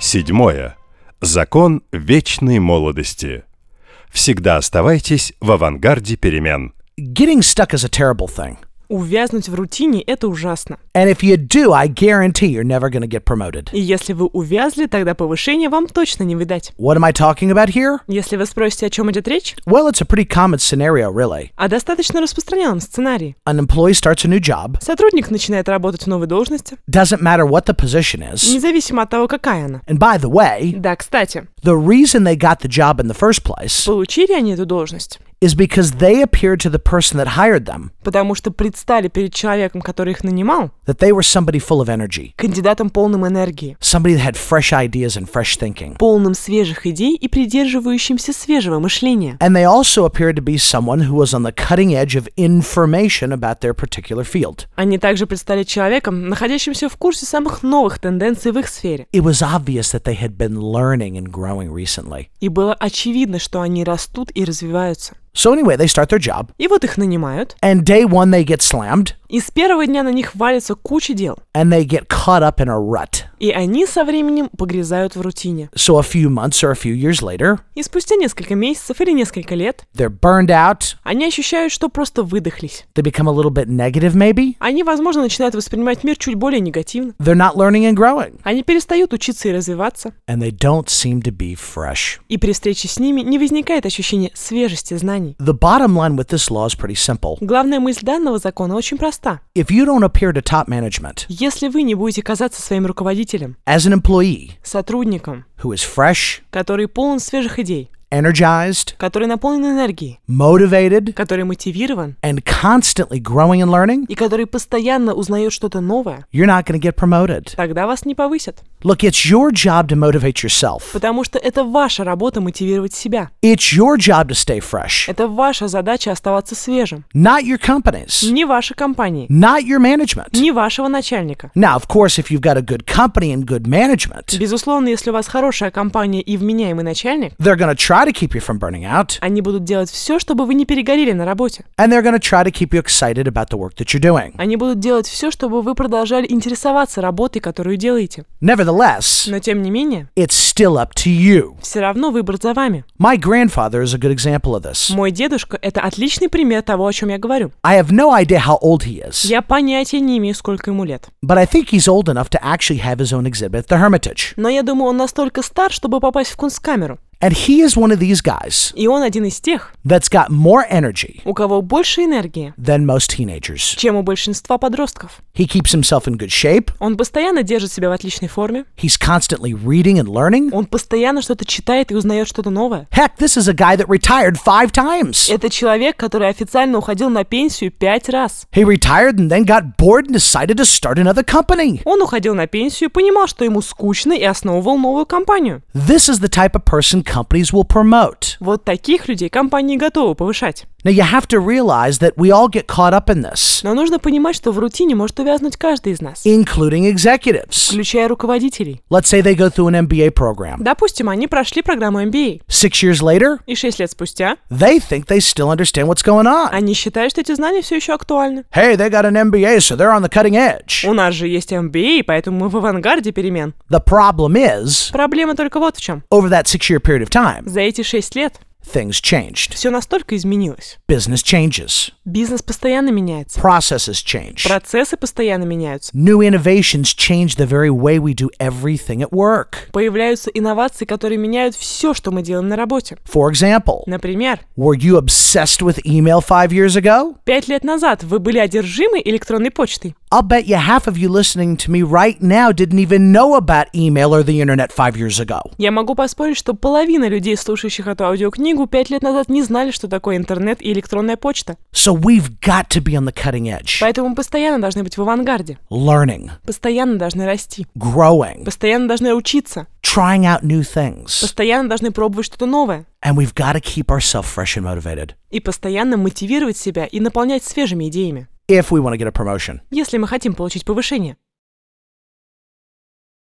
Седьмое. Закон вечной молодости. Всегда оставайтесь в авангарде перемен. Getting stuck is a terrible thing. Увязнуть в рутине – это ужасно. And if you do, I guarantee you're never going to get promoted. И если вы увязли, тогда повышения вам точно не видать. What am I talking about here? Если вы спросите, о чем идет речь, Well, it's a pretty common scenario, really. о достаточно распространенном сценарии. An employee starts a new job. Сотрудник начинает работать в новой должности, Doesn't matter what the position is. независимо от того, какая она. And by the way, Да, кстати, the reason they got the job in the first place получили они эту должность, is because they appeared to the person that hired them потому что предстали перед человеком, который их нанимал, that they were somebody full of energy, кандидатом полным энергии, somebody that had fresh ideas and fresh thinking. полным свежих идей и придерживающимся свежего мышления. And they also appeared to be someone who was on the cutting edge of information about their particular field. Они также предстали человеком, находящимся в курсе самых новых тенденций в их сфере. It was obvious that they had been learning and growing recently. И было очевидно, что они растут и развиваются. So anyway, they start their job, И вот их нанимают, and day one they get slammed, и с первого дня на них валится куча дел. and they get caught up in a rut. И они со временем погрязают в рутине. So a few months or a few years later, И спустя несколько месяцев или несколько лет they're burned out, они ощущают, что просто выдохлись. they become a little bit negative maybe, Они, возможно, начинают воспринимать мир чуть более негативно. they're not learning and growing, Они перестают учиться и развиваться. and they don't seem to be fresh. И при встрече с ними не возникает ощущения свежести знаний. The bottom line with this law is pretty simple. Главная мысль данного закона очень проста. If you don't appear to top management Если вы не будете казаться своим руководителем, as an employee сотрудником, who is fresh, который полон свежих идей, energized, который наполнен энергией, motivated, который мотивирован and constantly growing and learning, и который постоянно узнает что-то новое, you're not going to get promoted. тогда вас не повысят. Look, it's your job to motivate yourself. Потому что это ваша работа мотивировать себя. It's your job to stay fresh, Это ваша задача оставаться свежим. not your company's, Не вашей компании, not your management. не вашего начальника. Now, of course, if you've got a good company and good management, Безусловно, если у вас хорошая компания и вменяемый начальник, they're going to try to keep you from burning out, они будут делать все, чтобы вы не перегорели на работе. and they're going to try to keep you excited about the work that you're doing. Они будут делать все, чтобы вы продолжали интересоваться работой, которую делаете. Nevertheless, Но тем не менее, it's still up to you. все равно выбор за вами. My grandfather is a good example of this. Мой дедушка – это отличный пример того, о чем я говорю. I have no idea how old he is, Я понятия не имею, сколько ему лет. but I think he's old enough to actually have his own exhibit at the Hermitage. Но я думаю, он настолько стар, чтобы попасть в Кунсткамеру. And he is one of these guys И он один из тех, that's got more energy у кого больше энергии, than most teenagers. чем у большинства подростков. He keeps himself in good shape. Он постоянно держит себя в отличной форме. He's constantly reading and learning. Он постоянно что-то читает и узнает что-то новое. Heck, this is a guy that retired 5 times. Это человек, который официально уходил на пенсию 5 раз. He retired and then got bored and decided to start another company. Он уходил на пенсию, понимал, что ему скучно, и основывал новую компанию. This is the type of person companies will promote. Вот таких людей компании готовы повышать. Now you have to realize that we all get caught up in this, Но нужно понимать, что в рутине может увязнуть каждый из нас, including executives. включая руководителей. Let's say they go through an MBA program. Допустим, они прошли программу MBA, 6 years later, и 6 лет спустя they think they still understand what's going on. они считают, что эти знания все еще актуальны. Hey, they got an MBA, so they're on the cutting edge. У нас же есть MBA, поэтому мы в авангарде перемен. The problem is, Проблема только вот в чем. over that 6-year period of time, За эти 6 лет things changed. все настолько изменилось. Business changes. Бизнес постоянно меняется. Processes change. Процессы постоянно меняются. New innovations change the very way we do everything at work. Появляются инновации, которые меняют все, что мы делаем на работе. For example, Например, were you obsessed with email 5 years ago? 5 лет назад вы были одержимы электронной почтой. I'll bet you half of you listening to me right now didn't even know about email or the internet 5 years ago. Я могу поспорить, что половина людей, слушающих эту аудиокнигу, 5 лет назад не знали, что такое интернет и электронная почта. So we've got to be on the cutting edge. Поэтому мы постоянно должны быть в авангарде. Learning, Постоянно должны расти. growing, Постоянно должны учиться. trying out new things. Постоянно должны пробовать что-то новое. And we've got to keep ourselves fresh and motivated И постоянно мотивировать себя и наполнять свежими идеями, if we want to get a promotion. если мы хотим получить повышение.